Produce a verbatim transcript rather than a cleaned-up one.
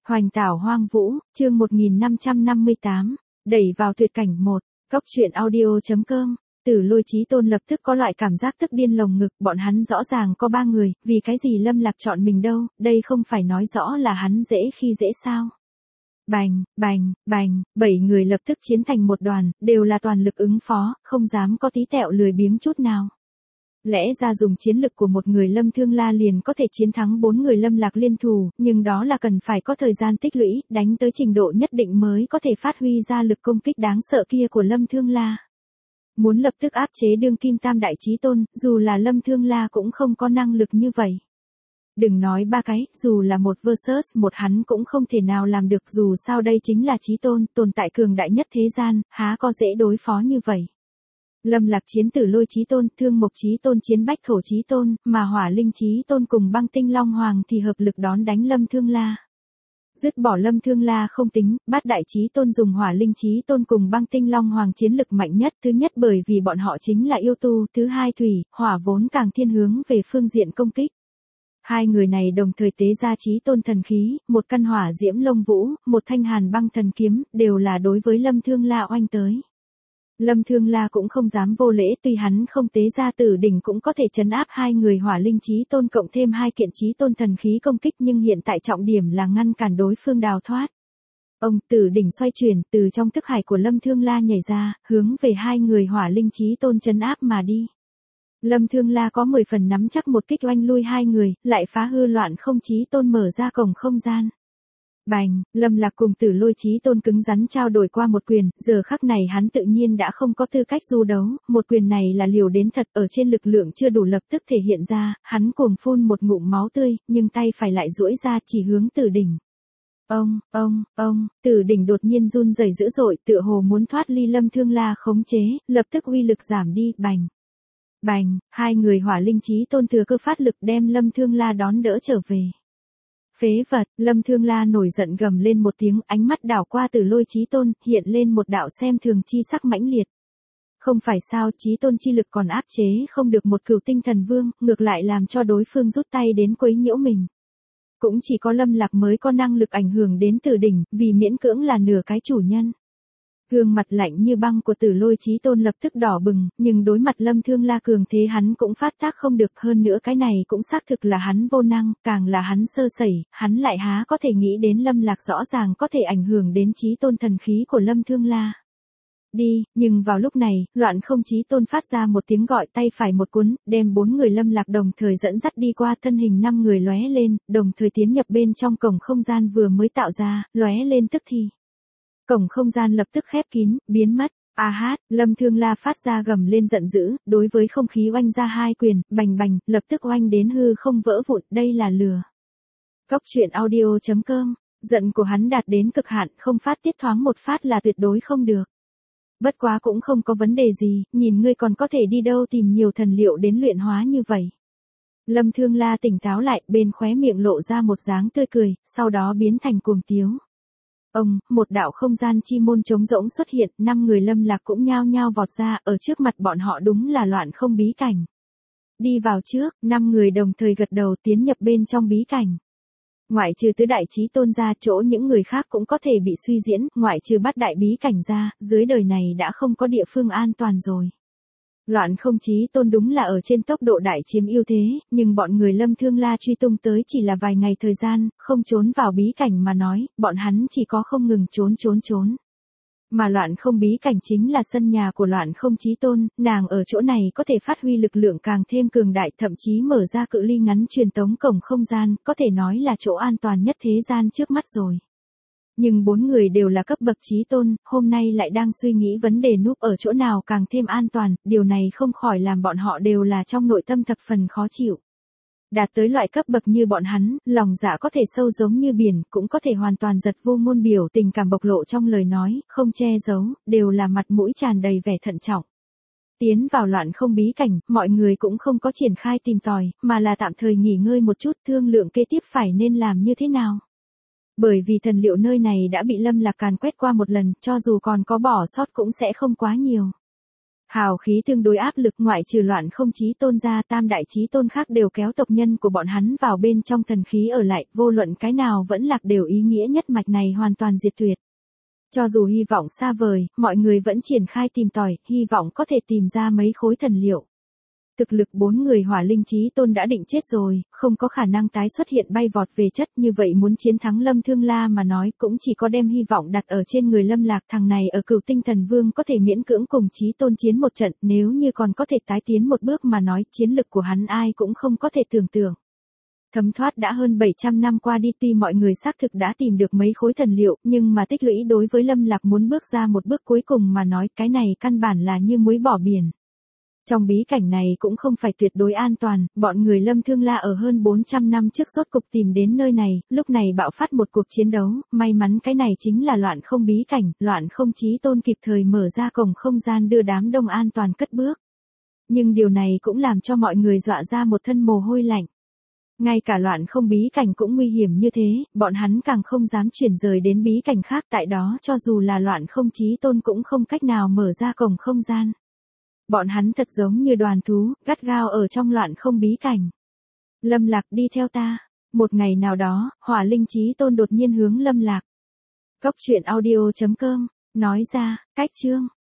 Hoành tảo hoang vũ, chương một nghìn năm trăm năm mươi tám, đẩy vào tuyệt cảnh một, Cốc truyện audio.com. Tử Lôi Chí Tôn lập tức có loại cảm giác tức điên lồng ngực, bọn hắn rõ ràng có ba người, vì cái gì Lâm Lạc chọn mình đâu, đây không phải nói rõ là hắn dễ khi dễ sao. Bành, bành, bành, bảy người lập tức chiến thành một đoàn, đều là toàn lực ứng phó, không dám có tí tẹo lười biếng chút nào. Lẽ ra dùng chiến lực của một người Lâm Thương La liền có thể chiến thắng bốn người Lâm Lạc liên thủ, nhưng đó là cần phải có thời gian tích lũy, đánh tới trình độ nhất định mới có thể phát huy ra lực công kích đáng sợ kia của Lâm Thương La. Muốn lập tức áp chế đương kim tam đại chí tôn, dù là Lâm Thương La cũng không có năng lực như vậy. Đừng nói ba cái, dù là một versus một hắn cũng không thể nào làm được, dù sao đây chính là chí tôn, tồn tại cường đại nhất thế gian, há có dễ đối phó như vậy. Lâm Lạc chiến Tử Lôi Chí Tôn, Thương Mộc Chí Tôn chiến Bách Thổ Chí Tôn, mà Hỏa Linh Chí Tôn cùng Băng Tinh Long Hoàng thì hợp lực đón đánh Lâm Thương La. Dứt bỏ Lâm Thương La không tính, Bát Đại Chí Tôn dùng Hỏa Linh Chí Tôn cùng Băng Tinh Long Hoàng chiến lực mạnh nhất, thứ nhất bởi vì bọn họ chính là yêu tu, thứ hai thủy, hỏa vốn càng thiên hướng về phương diện công kích. Hai người này đồng thời tế ra Chí Tôn thần khí, một căn hỏa diễm lông vũ, một thanh hàn băng thần kiếm, đều là đối với Lâm Thương La oanh tới. Lâm Thương La cũng không dám vô lễ, tuy hắn không tế ra Tử đỉnh cũng có thể trấn áp hai người Hỏa Linh Chí Tôn cộng thêm hai kiện Chí Tôn thần khí công kích, nhưng hiện tại trọng điểm là ngăn cản đối phương đào thoát. Ông Tử đỉnh xoay chuyển, từ trong thức hải của Lâm Thương La nhảy ra, hướng về hai người Hỏa Linh Chí Tôn trấn áp mà đi. Lâm Thương La có mười phần nắm chắc một kích oanh lui hai người, lại phá hư loạn không Chí Tôn mở ra cổng không gian. Bành, Lâm Lạc cùng Tử Lôi Chí Tôn cứng rắn trao đổi qua một quyền, giờ khắc này hắn tự nhiên đã không có tư cách du đấu, một quyền này là liều đến thật, ở trên lực lượng chưa đủ lập tức thể hiện ra, hắn cuồng phun một ngụm máu tươi, nhưng tay phải lại duỗi ra chỉ hướng Tử đỉnh. Ông, ông, ông, Tử đỉnh đột nhiên run rẩy dữ dội, tựa hồ muốn thoát ly Lâm Thương La khống chế, lập tức uy lực giảm đi, bành. Bành, hai người Hỏa Linh Chí Tôn thừa cơ phát lực đem Lâm Thương La đón đỡ trở về. Phế vật, Lâm Thương La nổi giận gầm lên một tiếng, ánh mắt đảo qua Tử Lôi Chí Tôn, hiện lên một đạo xem thường chi sắc mãnh liệt. Không phải sao, Chí Tôn chi lực còn áp chế không được một Cửu Tinh Thần Vương, ngược lại làm cho đối phương rút tay đến quấy nhiễu mình. Cũng chỉ có Lâm Lạc mới có năng lực ảnh hưởng đến Tử đỉnh, vì miễn cưỡng là nửa cái chủ nhân. Gương mặt lạnh như băng của Tử Lôi Chí Tôn lập tức đỏ bừng, nhưng đối mặt Lâm Thương La cường thế hắn cũng phát tác không được, hơn nữa cái này cũng xác thực là hắn vô năng, càng là hắn sơ sẩy, hắn lại há có thể nghĩ đến Lâm Lạc rõ ràng có thể ảnh hưởng đến Chí Tôn thần khí của Lâm Thương La. Đi, nhưng vào lúc này, loạn không Chí Tôn phát ra một tiếng gọi, tay phải một cuốn, đem bốn người Lâm Lạc đồng thời dẫn dắt đi qua, thân hình năm người lóe lên, đồng thời tiến nhập bên trong cổng không gian vừa mới tạo ra, lóe lên tức thì. Cổng không gian lập tức khép kín, biến mất. A hát, Lâm Thương La phát ra gầm lên giận dữ, đối với không khí oanh ra hai quyền, bành bành, lập tức oanh đến hư không vỡ vụn, đây là lừa. Cốc truyện audio.com, giận của hắn đạt đến cực hạn, không phát tiết thoáng một phát là tuyệt đối không được. Bất quá cũng không có vấn đề gì, nhìn ngươi còn có thể đi đâu tìm nhiều thần liệu đến luyện hóa như vậy. Lâm Thương La tỉnh táo lại, bên khóe miệng lộ ra một dáng tươi cười, sau đó biến thành cuồng tiếu. Ông, một đạo không gian chi môn trống rỗng xuất hiện, năm người Lâm Lạc cũng nhao nhao vọt ra, ở trước mặt bọn họ đúng là loạn không bí cảnh. Đi vào trước, năm người đồng thời gật đầu tiến nhập bên trong bí cảnh. Ngoại trừ tứ đại chí tôn ra, chỗ những người khác cũng có thể bị suy diễn, ngoại trừ bát đại bí cảnh ra, dưới đời này đã không có địa phương an toàn rồi. Loạn không Chí Tôn đúng là ở trên tốc độ đại chiếm ưu thế, nhưng bọn người Lâm Thương La truy tung tới chỉ là vài ngày thời gian, không trốn vào bí cảnh mà nói, bọn hắn chỉ có không ngừng trốn trốn trốn. Mà loạn không bí cảnh chính là sân nhà của loạn không Chí Tôn, nàng ở chỗ này có thể phát huy lực lượng càng thêm cường đại, thậm chí mở ra cự ly ngắn truyền tống cổng không gian, có thể nói là chỗ an toàn nhất thế gian trước mắt rồi. Nhưng bốn người đều là cấp bậc chí tôn, hôm nay lại đang suy nghĩ vấn đề núp ở chỗ nào càng thêm an toàn, điều này không khỏi làm bọn họ đều là trong nội tâm thập phần khó chịu. Đạt tới loại cấp bậc như bọn hắn, lòng dạ có thể sâu giống như biển, cũng có thể hoàn toàn giật vô ngôn biểu, tình cảm bộc lộ trong lời nói, không che giấu, đều là mặt mũi tràn đầy vẻ thận trọng. Tiến vào loạn không bí cảnh, mọi người cũng không có triển khai tìm tòi, mà là tạm thời nghỉ ngơi một chút, thương lượng kế tiếp phải nên làm như thế nào. Bởi vì thần liệu nơi này đã bị Lâm Lạc càn quét qua một lần, cho dù còn có bỏ sót cũng sẽ không quá nhiều. Hào khí tương đối áp lực, ngoại trừ Loạn Không Chí Tôn ra, tam đại chí tôn khác đều kéo tộc nhân của bọn hắn vào bên trong thần khí ở lại, vô luận cái nào vẫn lạc đều ý nghĩa nhất mạch này hoàn toàn diệt tuyệt. Cho dù hy vọng xa vời, mọi người vẫn triển khai tìm tòi, hy vọng có thể tìm ra mấy khối thần liệu. Thực lực bốn người hỏa linh chí tôn đã định chết rồi, không có khả năng tái xuất hiện bay vọt về chất, như vậy muốn chiến thắng Lâm Thương La mà nói cũng chỉ có đem hy vọng đặt ở trên người Lâm Lạc. Thằng này ở Cửu Tinh Thần Vương có thể miễn cưỡng cùng chí tôn chiến một trận, nếu như còn có thể tái tiến một bước mà nói, chiến lực của hắn ai cũng không có thể tưởng tượng. Thấm thoát đã hơn bảy trăm năm qua đi, tuy mọi người xác thực đã tìm được mấy khối thần liệu, nhưng mà tích lũy đối với Lâm Lạc muốn bước ra một bước cuối cùng mà nói, cái này căn bản là như muối bỏ biển. Trong bí cảnh này cũng không phải tuyệt đối an toàn, bọn người Lâm Thương La ở hơn bốn trăm năm trước rốt cục tìm đến nơi này, lúc này bạo phát một cuộc chiến đấu, may mắn cái này chính là Loạn Không bí cảnh, Loạn Không Chí Tôn kịp thời mở ra cổng không gian đưa đám đông an toàn cất bước. Nhưng điều này cũng làm cho mọi người dọa ra một thân mồ hôi lạnh. Ngay cả Loạn Không bí cảnh cũng nguy hiểm như thế, bọn hắn càng không dám chuyển rời đến bí cảnh khác, tại đó cho dù là Loạn Không Chí Tôn cũng không cách nào mở ra cổng không gian. Bọn hắn thật giống như đoàn thú, gắt gao ở trong Loạn Không bí cảnh. Lâm Lạc, đi theo ta. Một ngày nào đó, Hỏa Linh Chí Tôn đột nhiên hướng Lâm Lạc. Cốc truyện audio chấm com nói ra, cách chương